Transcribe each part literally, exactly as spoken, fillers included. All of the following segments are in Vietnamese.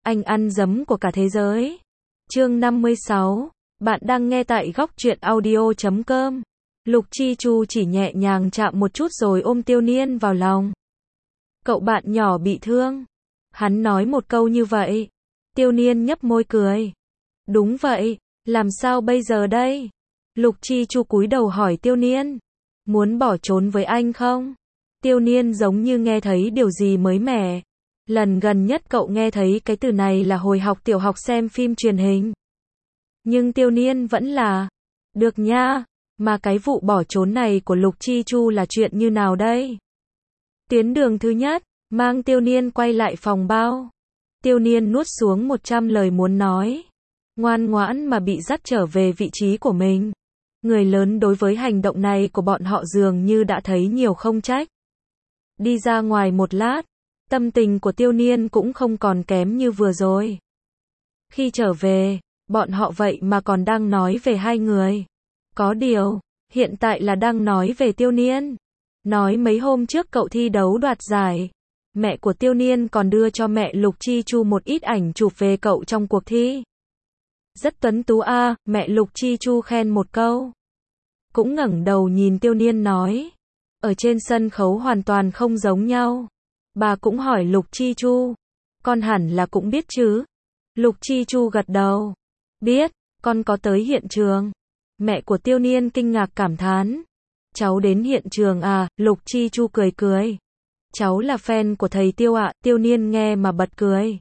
Anh ăn dấm của cả thế giới. Chương năm mươi sáu. Bạn đang nghe tại góc truyện audio chấm com. Lục Chi Chu chỉ nhẹ nhàng chạm một chút rồi ôm Tiêu Niên vào lòng. Cậu bạn nhỏ bị thương. Hắn nói một câu như vậy. Tiêu Niên nhấp môi cười. Đúng vậy, làm sao bây giờ đây? Lục Chi Chu cúi đầu hỏi Tiêu Niên. Muốn bỏ trốn với anh không? Tiêu Niên giống như nghe thấy điều gì mới mẻ. Lần gần nhất cậu nghe thấy cái từ này là hồi học tiểu học xem phim truyền hình. Nhưng Tiêu Niên vẫn là, được nha, mà cái vụ bỏ trốn này của Lục Chi Chu là chuyện như nào đây? Tuyến đường thứ nhất, mang Tiêu Niên quay lại phòng bao. Tiêu Niên nuốt xuống một trăm lời muốn nói. Ngoan ngoãn mà bị dắt trở về vị trí của mình. Người lớn đối với hành động này của bọn họ dường như đã thấy nhiều không trách. Đi ra ngoài một lát, tâm tình của Tiêu Niên cũng không còn kém như vừa rồi. Khi trở về, bọn họ vậy mà còn đang nói về hai người. Có điều, hiện tại là đang nói về Tiêu Niên. Nói mấy hôm trước cậu thi đấu đoạt giải. Mẹ của Tiêu Niên còn đưa cho mẹ Lục Chi Chu một ít ảnh chụp về cậu trong cuộc thi. Rất tuấn tú a, à, mẹ Lục Chi Chu khen một câu. Cũng ngẩng đầu nhìn Tiêu Niên nói. Ở trên sân khấu hoàn toàn không giống nhau. Bà cũng hỏi Lục Chi Chu. Con hẳn là cũng biết chứ. Lục Chi Chu gật đầu. Biết, con có tới hiện trường. Mẹ của Tiêu Niên kinh ngạc cảm thán. Cháu đến hiện trường à, Lục Chi Chu cười cười. Cháu là fan của thầy Tiêu ạ, à. Tiêu Niên nghe mà bật cười.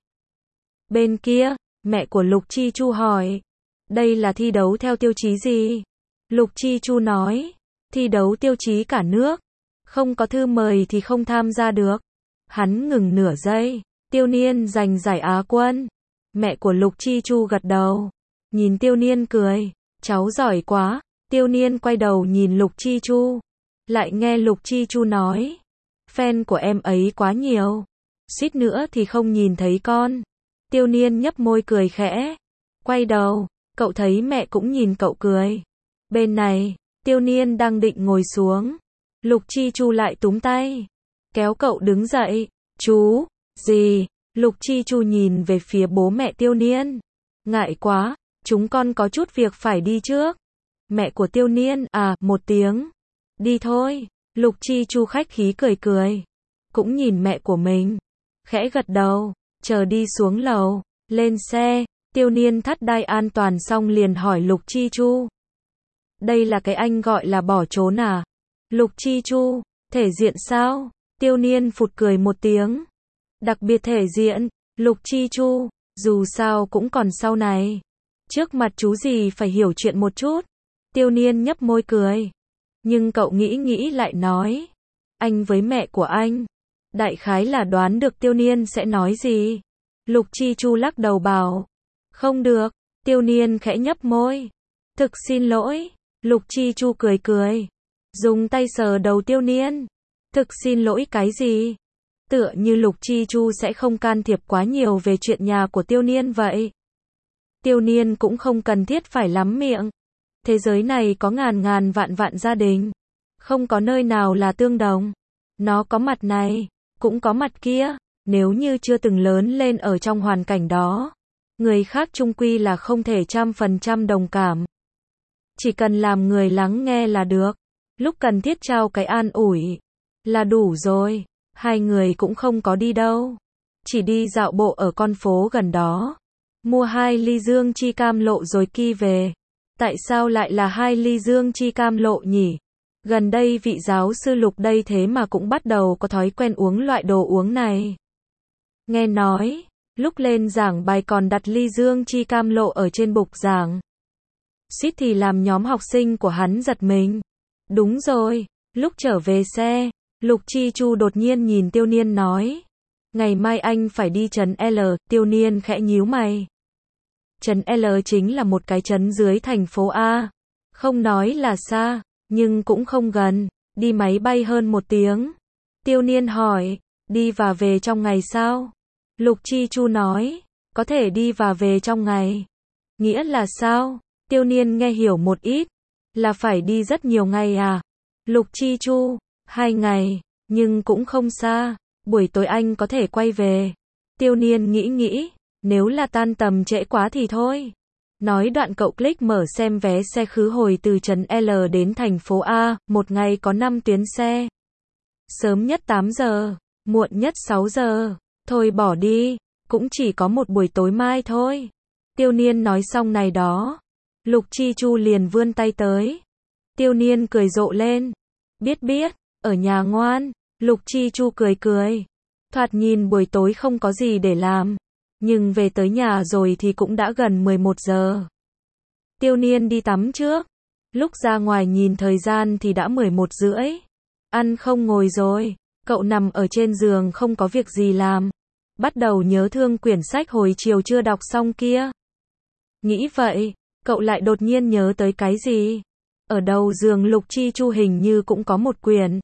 Bên kia, mẹ của Lục Chi Chu hỏi. Đây là thi đấu theo tiêu chí gì? Lục Chi Chu nói. Thi đấu tiêu chí cả nước. Không có thư mời thì không tham gia được. Hắn ngừng nửa giây. Tiêu Niên giành giải Á quân. Mẹ của Lục Chi Chu gật đầu. Nhìn Tiêu Niên cười. Cháu giỏi quá. Tiêu Niên quay đầu nhìn Lục Chi Chu. Lại nghe Lục Chi Chu nói. Fan của em ấy quá nhiều. Suýt nữa thì không nhìn thấy con. Tiêu Niên nhấp môi cười khẽ. Quay đầu, cậu thấy mẹ cũng nhìn cậu cười. Bên này, Tiêu Niên đang định ngồi xuống. Lục Chi Chu lại túm tay. Kéo cậu đứng dậy. Chú, gì? Lục Chi Chu nhìn về phía bố mẹ Tiêu Niên. Ngại quá, chúng con có chút việc phải đi trước. Mẹ của Tiêu Niên, à, một tiếng. Đi thôi. Lục Chi Chu khách khí cười cười. Cũng nhìn mẹ của mình. Khẽ gật đầu, chờ đi xuống lầu, lên xe. Tiêu Niên thắt đai an toàn xong liền hỏi Lục Chi Chu. Đây là cái anh gọi là bỏ trốn à? Lục Chi Chu, thể diện sao? Tiêu Niên phụt cười một tiếng. Đặc biệt thể diện, Lục Chi Chu, dù sao cũng còn sau này. Trước mặt chú gì phải hiểu chuyện một chút. Tiêu Niên nhấp môi cười. Nhưng cậu nghĩ nghĩ lại nói. Anh với mẹ của anh. Đại khái là đoán được Tiêu Niên sẽ nói gì. Lục Chi Chu lắc đầu bảo. Không được. Tiêu Niên khẽ nhấp môi. Thực xin lỗi. Lục Chi Chu cười cười. Dùng tay sờ đầu Tiêu Niên. Thực xin lỗi cái gì? Tựa như Lục Chi Chu sẽ không can thiệp quá nhiều về chuyện nhà của Tiêu Niên vậy. Tiêu Niên cũng không cần thiết phải lắm miệng. Thế giới này có ngàn ngàn vạn vạn gia đình. Không có nơi nào là tương đồng. Nó có mặt này, cũng có mặt kia. Nếu như chưa từng lớn lên ở trong hoàn cảnh đó, người khác chung quy là không thể trăm phần trăm đồng cảm. Chỉ cần làm người lắng nghe là được. Lúc cần thiết trao cái an ủi là đủ rồi. Hai người cũng không có đi đâu. Chỉ đi dạo bộ ở con phố gần đó. Mua hai ly dương chi cam lộ rồi ki về. Tại sao lại là hai ly dương chi cam lộ nhỉ? Gần đây vị giáo sư Lục đây thế mà cũng bắt đầu có thói quen uống loại đồ uống này. Nghe nói, lúc lên giảng bài còn đặt ly dương chi cam lộ ở trên bục giảng. Suýt thì làm nhóm học sinh của hắn giật mình. Đúng rồi, lúc trở về xe, Lục Chi Chu đột nhiên nhìn Tiêu Niên nói. Ngày mai anh phải đi trấn L, Tiêu Niên khẽ nhíu mày. Trấn L chính là một cái trấn dưới thành phố A. Không nói là xa, nhưng cũng không gần, đi máy bay hơn một tiếng. Tiêu Niên hỏi, đi và về trong ngày sao? Lục Chi Chu nói, có thể đi và về trong ngày. Nghĩa là sao? Tiêu Niên nghe hiểu một ít, là phải đi rất nhiều ngày à? Lục Chi Chu, hai ngày, nhưng cũng không xa, buổi tối anh có thể quay về. Tiêu Niên nghĩ nghĩ, Nếu là tan tầm trễ quá thì thôi. Nói đoạn cậu click mở xem vé xe khứ hồi từ trấn L đến thành phố A, một ngày có năm tuyến xe. Sớm nhất tám giờ, muộn nhất sáu giờ. Thôi bỏ đi, cũng chỉ có một buổi tối mai thôi. Tiêu Niên nói xong này đó. Lục Chi Chu liền vươn tay tới. Tiêu Niên cười rộ lên. Biết biết, ở nhà ngoan. Lục Chi Chu cười cười. Thoạt nhìn buổi tối không có gì để làm. Nhưng về tới nhà rồi thì cũng đã gần mười một giờ. Tiêu Niên đi tắm trước. Lúc ra ngoài nhìn thời gian thì đã mười một rưỡi. Ăn không ngồi rồi. Cậu nằm ở trên giường không có việc gì làm. Bắt đầu nhớ thương quyển sách hồi chiều chưa đọc xong kia. Nghĩ vậy, cậu lại đột nhiên nhớ tới cái gì. Ở đầu giường Lục Chi Chu hình như cũng có một quyển.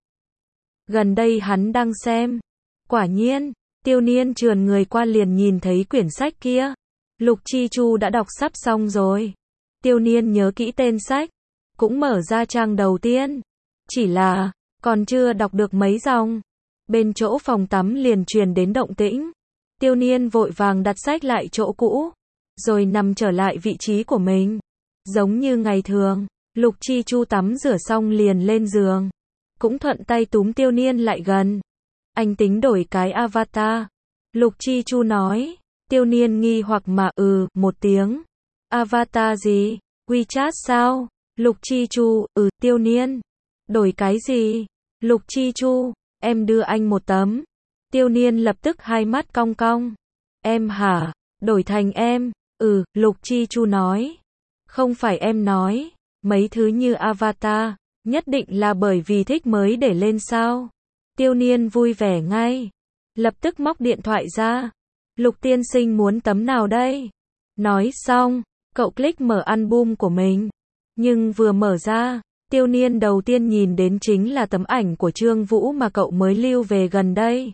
Gần đây hắn đang xem. Quả nhiên, Tiêu Niên trườn người qua liền nhìn thấy quyển sách kia. Lục Chi Chu đã đọc sắp xong rồi. Tiêu Niên nhớ kỹ tên sách. Cũng mở ra trang đầu tiên. Chỉ là, còn chưa đọc được mấy dòng. Bên chỗ phòng tắm liền truyền đến động tĩnh. Tiêu Niên vội vàng đặt sách lại chỗ cũ. Rồi nằm trở lại vị trí của mình. Giống như ngày thường, Lục Chi Chu tắm rửa xong liền lên giường. Cũng thuận tay túm Tiêu Niên lại gần. Anh tính đổi cái avatar. Lục Chi Chu nói. Tiêu Niên nghi hoặc mà ừ, một tiếng. Avatar gì? WeChat sao? Lục Chi Chu, ừ, Tiêu Niên. Đổi cái gì? Lục Chi Chu, em đưa anh một tấm. Tiêu Niên lập tức hai mắt cong cong. Em hả? Đổi thành em. Ừ, Lục Chi Chu nói. Không phải em nói. Mấy thứ như avatar, nhất định là bởi vì thích mới để lên sao? Tiêu Niên vui vẻ ngay. Lập tức móc điện thoại ra. Lục tiên sinh muốn tấm nào đây? Nói xong, cậu click mở album của mình. Nhưng vừa mở ra, Tiêu Niên đầu tiên nhìn đến chính là tấm ảnh của Trương Vũ mà cậu mới lưu về gần đây.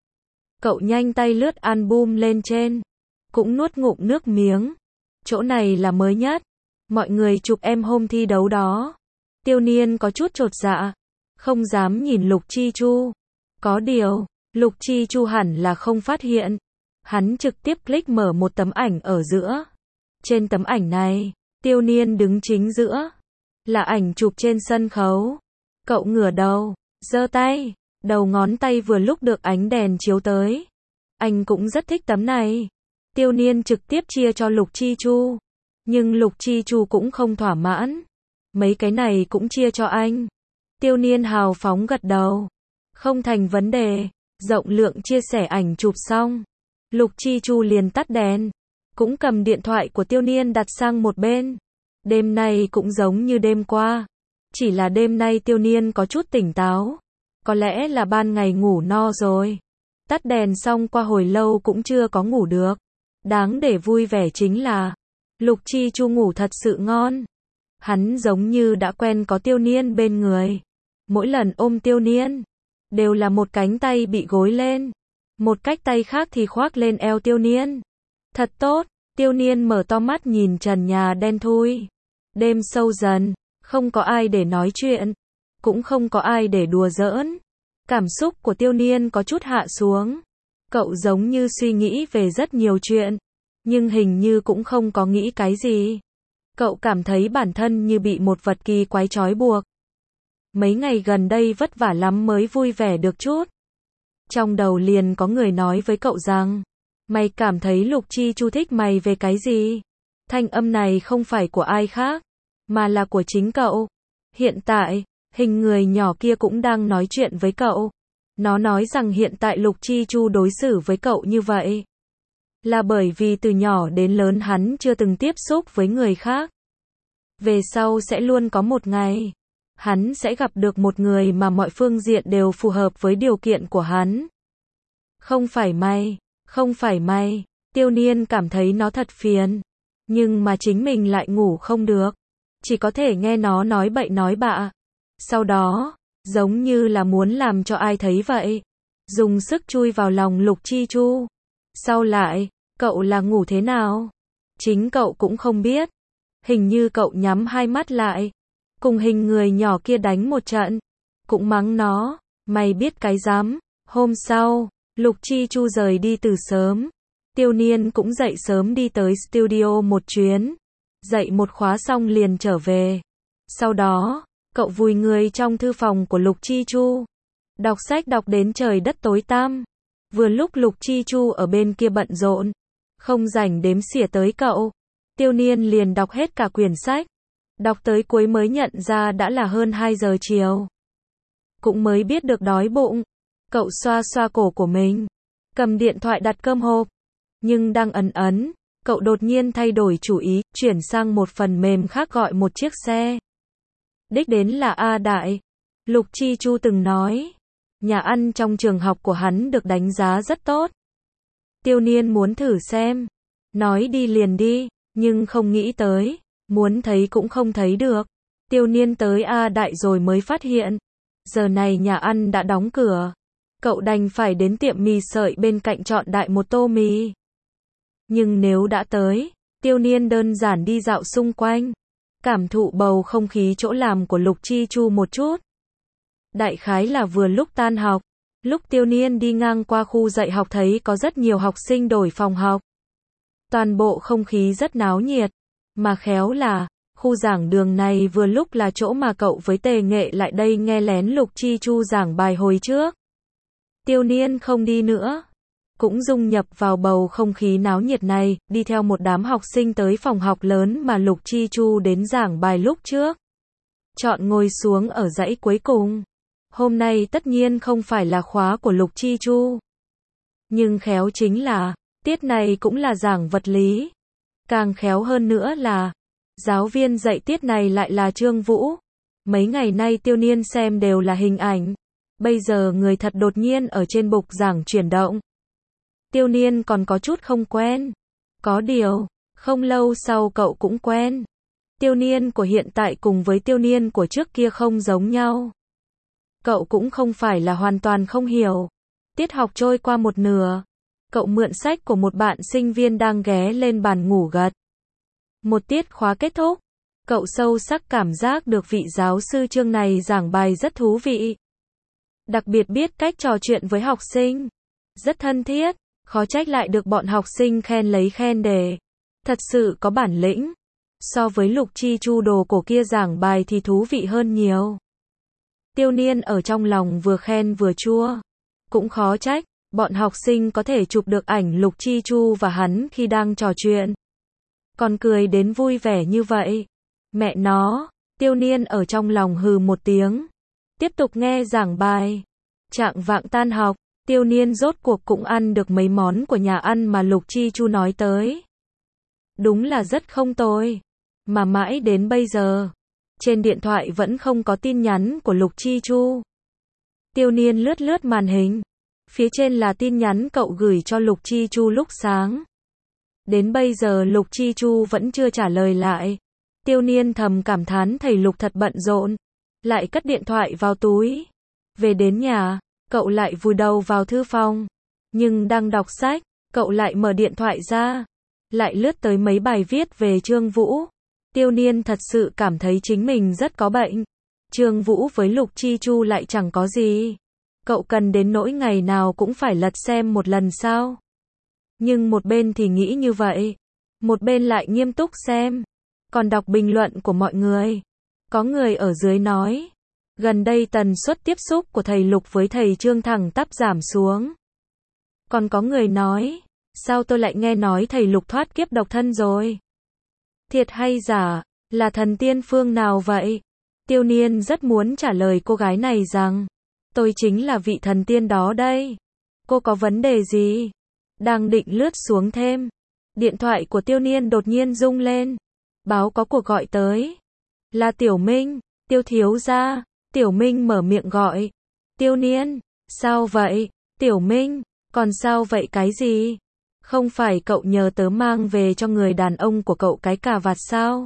Cậu nhanh tay lướt album lên trên. Cũng nuốt ngụm nước miếng. Chỗ này là mới nhất. Mọi người chụp em hôm thi đấu đó. Tiêu Niên có chút chột dạ. Không dám nhìn Lục Chi Chu. Có điều, Lục Chi Chu hẳn là không phát hiện. Hắn trực tiếp click mở một tấm ảnh ở giữa. Trên tấm ảnh này, Tiêu Niên đứng chính giữa. Là ảnh chụp trên sân khấu. Cậu ngửa đầu, giơ tay. Đầu ngón tay vừa lúc được ánh đèn chiếu tới. Anh cũng rất thích tấm này. Tiêu Niên trực tiếp chia cho Lục Chi Chu. Nhưng Lục Chi Chu cũng không thỏa mãn. Mấy cái này cũng chia cho anh. Tiêu Niên hào phóng gật đầu. Không thành vấn đề. Rộng lượng chia sẻ ảnh chụp xong. Lục Chi Chu liền tắt đèn. Cũng cầm điện thoại của Tiêu Niên đặt sang một bên. Đêm nay cũng giống như đêm qua. Chỉ là đêm nay Tiêu Niên có chút tỉnh táo. Có lẽ là ban ngày ngủ no rồi. Tắt đèn xong qua hồi lâu cũng chưa có ngủ được. Đáng để vui vẻ chính là Lục Chi Chu ngủ thật sự ngon. Hắn giống như đã quen có Tiêu Niên bên người. Mỗi lần ôm Tiêu Niên, đều là một cánh tay bị gối lên. Một cách tay khác thì khoác lên eo Tiêu Niên. Thật tốt, Tiêu Niên mở to mắt nhìn trần nhà đen thui. Đêm sâu dần, không có ai để nói chuyện. Cũng không có ai để đùa giỡn. Cảm xúc của Tiêu Niên có chút hạ xuống. Cậu giống như suy nghĩ về rất nhiều chuyện. Nhưng hình như cũng không có nghĩ cái gì. Cậu cảm thấy bản thân như bị một vật kỳ quái trói buộc. Mấy ngày gần đây vất vả lắm mới vui vẻ được chút. Trong đầu liền có người nói với cậu rằng, mày cảm thấy Lục Chi Chu thích mày về cái gì? Thanh âm này không phải của ai khác, mà là của chính cậu. Hiện tại, hình người nhỏ kia cũng đang nói chuyện với cậu. Nó nói rằng hiện tại Lục Chi Chu đối xử với cậu như vậy là bởi vì từ nhỏ đến lớn hắn chưa từng tiếp xúc với người khác. Về sau sẽ luôn có một ngày, hắn sẽ gặp được một người mà mọi phương diện đều phù hợp với điều kiện của hắn. Không phải mày, không phải mày. Tiêu Niên cảm thấy nó thật phiền. Nhưng mà chính mình lại ngủ không được. Chỉ có thể nghe nó nói bậy nói bạ. Sau đó, giống như là muốn làm cho ai thấy vậy. Dùng sức chui vào lòng Lục Chi Chu. Sau lại, cậu là ngủ thế nào? Chính cậu cũng không biết. Hình như cậu nhắm hai mắt lại. Cùng hình người nhỏ kia đánh một trận. Cũng mắng nó. Mày biết cái dám. Hôm sau, Lục Chi Chu rời đi từ sớm. Tiêu Niên cũng dậy sớm đi tới studio một chuyến. Dậy một khóa xong liền trở về. Sau đó, cậu vùi người trong thư phòng của Lục Chi Chu. Đọc sách đọc đến trời đất tối tăm. Vừa lúc Lục Chi Chu ở bên kia bận rộn, không rảnh đếm xỉa tới cậu. Tiêu Niên liền đọc hết cả quyển sách. Đọc tới cuối mới nhận ra đã là hơn hai giờ chiều. Cũng mới biết được đói bụng. Cậu xoa xoa cổ của mình, cầm điện thoại đặt cơm hộp. Nhưng đang ấn ấn, cậu đột nhiên thay đổi chủ ý, chuyển sang một phần mềm khác gọi một chiếc xe. Đích đến là A Đại. Lục Chi Chu từng nói, nhà ăn trong trường học của hắn được đánh giá rất tốt. Tiêu Niên muốn thử xem. Nói đi liền đi, nhưng không nghĩ tới, muốn thấy cũng không thấy được. Tiêu Niên tới A Đại rồi mới phát hiện, giờ này nhà ăn đã đóng cửa. Cậu đành phải đến tiệm mì sợi bên cạnh chọn đại một tô mì. Nhưng nếu đã tới, Tiêu Niên đơn giản đi dạo xung quanh, cảm thụ bầu không khí chỗ làm của Lục Chi Chu một chút. Đại khái là vừa lúc tan học, lúc Tiêu Niên đi ngang qua khu dạy học thấy có rất nhiều học sinh đổi phòng học. Toàn bộ không khí rất náo nhiệt, mà khéo là, khu giảng đường này vừa lúc là chỗ mà cậu với Tề Nghệ lại đây nghe lén Lục Chi Chu giảng bài hồi trước. Tiêu Niên không đi nữa, cũng dung nhập vào bầu không khí náo nhiệt này, đi theo một đám học sinh tới phòng học lớn mà Lục Chi Chu đến giảng bài lúc trước. Chọn ngồi xuống ở dãy cuối cùng. Hôm nay tất nhiên không phải là khóa của Lục Chi Chu. Nhưng khéo chính là, tiết này cũng là giảng vật lý. Càng khéo hơn nữa là, giáo viên dạy tiết này lại là Trương Vũ. Mấy ngày nay Tiêu Niên xem đều là hình ảnh. Bây giờ người thật đột nhiên ở trên bục giảng chuyển động. Tiêu Niên còn có chút không quen. Có điều, không lâu sau cậu cũng quen. Tiêu Niên của hiện tại cùng với Tiêu Niên của trước kia không giống nhau. Cậu cũng không phải là hoàn toàn không hiểu. Tiết học trôi qua một nửa. Cậu mượn sách của một bạn sinh viên đang ghé lên bàn ngủ gật. Một tiết khóa kết thúc. Cậu sâu sắc cảm giác được vị giáo sư Trương này giảng bài rất thú vị. Đặc biệt biết cách trò chuyện với học sinh. Rất thân thiết. Khó trách lại được bọn học sinh khen lấy khen để. Thật sự có bản lĩnh. So với Lục Chi Chu đồ cổ kia giảng bài thì thú vị hơn nhiều. Tiêu Niên ở trong lòng vừa khen vừa chua. Cũng khó trách, bọn học sinh có thể chụp được ảnh Lục Chi Chu và hắn khi đang trò chuyện. Còn cười đến vui vẻ như vậy. Mẹ nó, Tiêu Niên ở trong lòng hừ một tiếng. Tiếp tục nghe giảng bài. Chạng vạng tan học, Tiêu Niên rốt cuộc cũng ăn được mấy món của nhà ăn mà Lục Chi Chu nói tới. Đúng là rất không tồi. Mà mãi đến bây giờ, trên điện thoại vẫn không có tin nhắn của Lục Chi Chu. Tiêu Niên lướt lướt màn hình. Phía trên là tin nhắn cậu gửi cho Lục Chi Chu lúc sáng. Đến bây giờ Lục Chi Chu vẫn chưa trả lời lại. Tiêu Niên thầm cảm thán thầy Lục thật bận rộn. Lại cất điện thoại vào túi. Về đến nhà, cậu lại vùi đầu vào thư phòng. Nhưng đang đọc sách, cậu lại mở điện thoại ra. Lại lướt tới mấy bài viết về Trương Vũ. Tiêu Niên thật sự cảm thấy chính mình rất có bệnh. Trương Vũ với Lục Chi Chu lại chẳng có gì. Cậu cần đến nỗi ngày nào cũng phải lật xem một lần sao? Nhưng một bên thì nghĩ như vậy. Một bên lại nghiêm túc xem. Còn đọc bình luận của mọi người. Có người ở dưới nói. Gần đây tần suất tiếp xúc của thầy Lục với thầy Trương thẳng tắp giảm xuống. Còn có người nói. Sao tôi lại nghe nói thầy Lục thoát kiếp độc thân rồi? Thiệt hay giả? Là thần tiên phương nào vậy? Tiêu Niên rất muốn trả lời cô gái này rằng. Tôi chính là vị thần tiên đó đây. Cô có vấn đề gì? Đang định lướt xuống thêm. Điện thoại của Tiêu Niên đột nhiên rung lên. Báo có cuộc gọi tới. Là Tiểu Minh. Tiêu thiếu gia. Tiểu Minh mở miệng gọi. Tiêu Niên. Sao vậy? Tiểu Minh. Còn sao vậy cái gì? Không phải cậu nhờ tớ mang về cho người đàn ông của cậu cái cà vạt sao?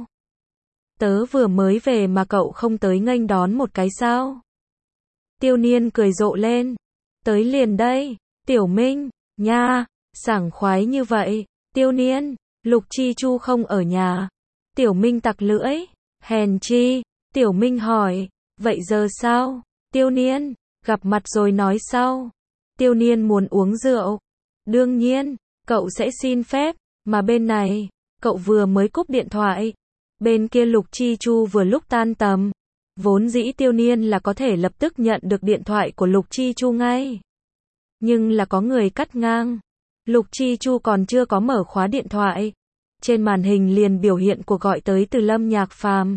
Tớ vừa mới về mà cậu không tới nghênh đón một cái sao? Tiêu Niên cười rộ lên. Tới liền đây. Tiểu Minh. Nha. Sảng khoái như vậy. Tiêu Niên. Lục Chi Chu không ở nhà. Tiểu Minh tặc lưỡi. Hèn chi. Tiểu Minh hỏi. Vậy giờ sao? Tiêu Niên. Gặp mặt rồi nói sau. Tiêu Niên muốn uống rượu. Đương nhiên. cậu sẽ xin phép, mà bên này, cậu vừa mới cúp điện thoại. Bên kia Lục Chi Chu vừa lúc tan tầm. Vốn dĩ Tiêu Niên là có thể lập tức nhận được điện thoại của Lục Chi Chu ngay. Nhưng là có người cắt ngang. Lục Chi Chu còn chưa có mở khóa điện thoại. Trên màn hình liền biểu hiện cuộc gọi tới từ Lâm Nhạc Phàm.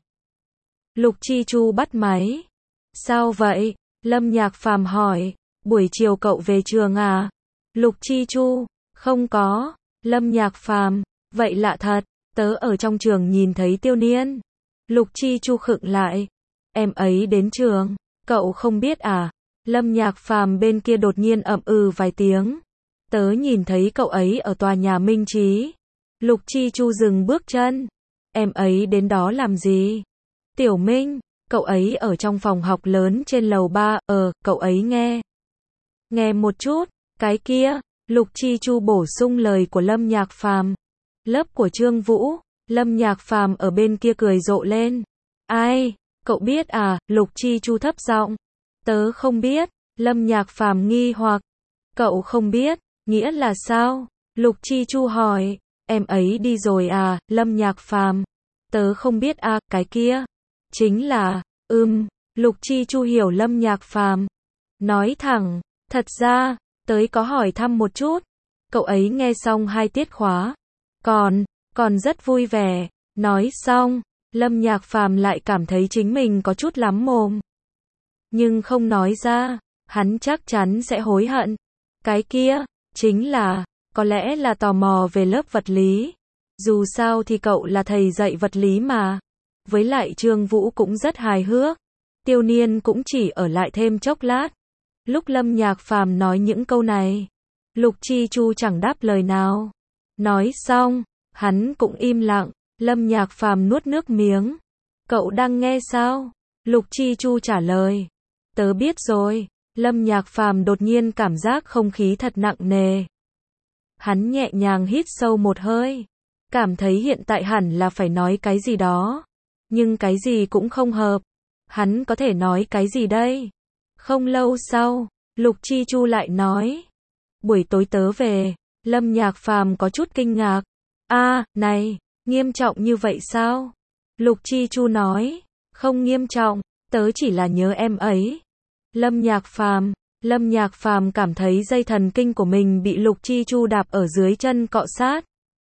Lục Chi Chu bắt máy. Sao vậy? Lâm Nhạc Phàm hỏi. Buổi chiều cậu về trường à? Lục Chi Chu. Không có. Lâm Nhạc Phàm. Vậy lạ thật. Tớ ở trong trường nhìn thấy Tiêu Niên. Lục Chi Chu khựng lại. Em ấy đến trường. Cậu không biết à? Lâm Nhạc Phàm bên kia đột nhiên ậm ừ vài tiếng. Tớ nhìn thấy cậu ấy ở tòa nhà Minh Trí. Lục Chi Chu dừng bước chân. Em ấy đến đó làm gì? Tiểu Minh, cậu ấy ở trong phòng học lớn trên lầu ba, ờ, cậu ấy nghe. Nghe một chút, cái kia, Lục Chi Chu bổ sung lời của Lâm Nhạc Phàm. Lớp của Trương Vũ, Lâm Nhạc Phàm ở bên kia cười rộ lên. Ai, cậu biết à? Lục Chi Chu thấp giọng. Tớ không biết, Lâm Nhạc Phàm nghi hoặc. Cậu không biết, nghĩa là sao? Lục Chi Chu hỏi. Em ấy đi rồi à? Lâm Nhạc Phàm. Tớ không biết à, cái kia. Chính là, ừm, Lục Chi Chu hiểu Lâm Nhạc Phàm. Nói thẳng, thật ra, tới có hỏi thăm một chút. Cậu ấy nghe xong hai tiết khóa. Còn, còn rất vui vẻ. Nói xong, Lâm Nhạc Phàm lại cảm thấy chính mình có chút lắm mồm. Nhưng không nói ra, hắn chắc chắn sẽ hối hận. Cái kia, chính là, có lẽ là tò mò về lớp vật lý. Dù sao thì cậu là thầy dạy vật lý mà. Với lại Trương Vũ cũng rất hài hước. Tiêu Niên cũng chỉ ở lại thêm chốc lát. Lúc Lâm Nhạc Phàm nói những câu này, Lục Chi Chu chẳng đáp lời nào. Nói xong, hắn cũng im lặng. Lâm Nhạc Phàm nuốt nước miếng. Cậu đang nghe sao? Lục Chi Chu trả lời. Tớ biết rồi. Lâm Nhạc Phàm đột nhiên cảm giác không khí thật nặng nề. Hắn nhẹ nhàng hít sâu một hơi. Cảm thấy hiện tại hẳn là phải nói cái gì đó. Nhưng cái gì cũng không hợp. Hắn có thể nói cái gì đây? Không lâu sau, Lục Chi Chu lại nói. Buổi tối tớ về. Lâm Nhạc Phàm có chút kinh ngạc. A, này, nghiêm trọng như vậy sao? Lục Chi Chu nói. Không nghiêm trọng, tớ chỉ là nhớ em ấy. Lâm Nhạc Phàm, Lâm Nhạc Phàm cảm thấy dây thần kinh của mình bị Lục Chi Chu đạp ở dưới chân cọ sát.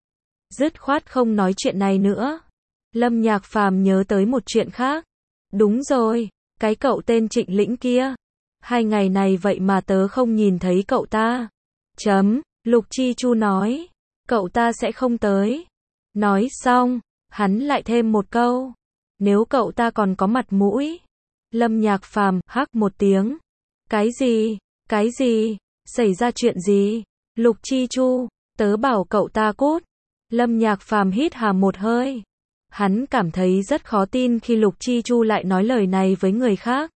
Dứt khoát không nói chuyện này nữa. Lâm Nhạc Phàm nhớ tới một chuyện khác. Đúng rồi, cái cậu tên Trịnh Lĩnh kia. Hai ngày này vậy mà tớ không nhìn thấy cậu ta. Chấm, Lục Chi Chu nói. Cậu ta sẽ không tới. Nói xong, hắn lại thêm một câu. Nếu cậu ta còn có mặt mũi. Lâm Nhạc Phàm hắc một tiếng. Cái gì? Cái gì? Xảy ra chuyện gì? Lục Chi Chu, tớ bảo cậu ta cút. Lâm Nhạc Phàm hít hà một hơi. Hắn cảm thấy rất khó tin khi Lục Chi Chu lại nói lời này với người khác.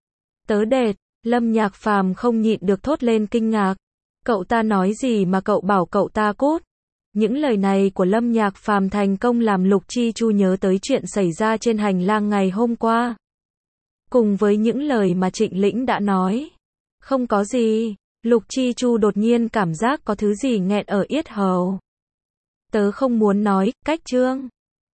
Tớ đệt, Lâm Nhạc Phàm không nhịn được thốt lên kinh ngạc. Cậu ta nói gì mà cậu bảo cậu ta cút? Những lời này của Lâm Nhạc Phàm thành công làm Lục Chi Chu nhớ tới chuyện xảy ra trên hành lang ngày hôm qua. Cùng với những lời mà Trịnh Lĩnh đã nói. Không có gì, Lục Chi Chu đột nhiên cảm giác có thứ gì nghẹn ở yết hầu. Tớ không muốn nói, cách chương.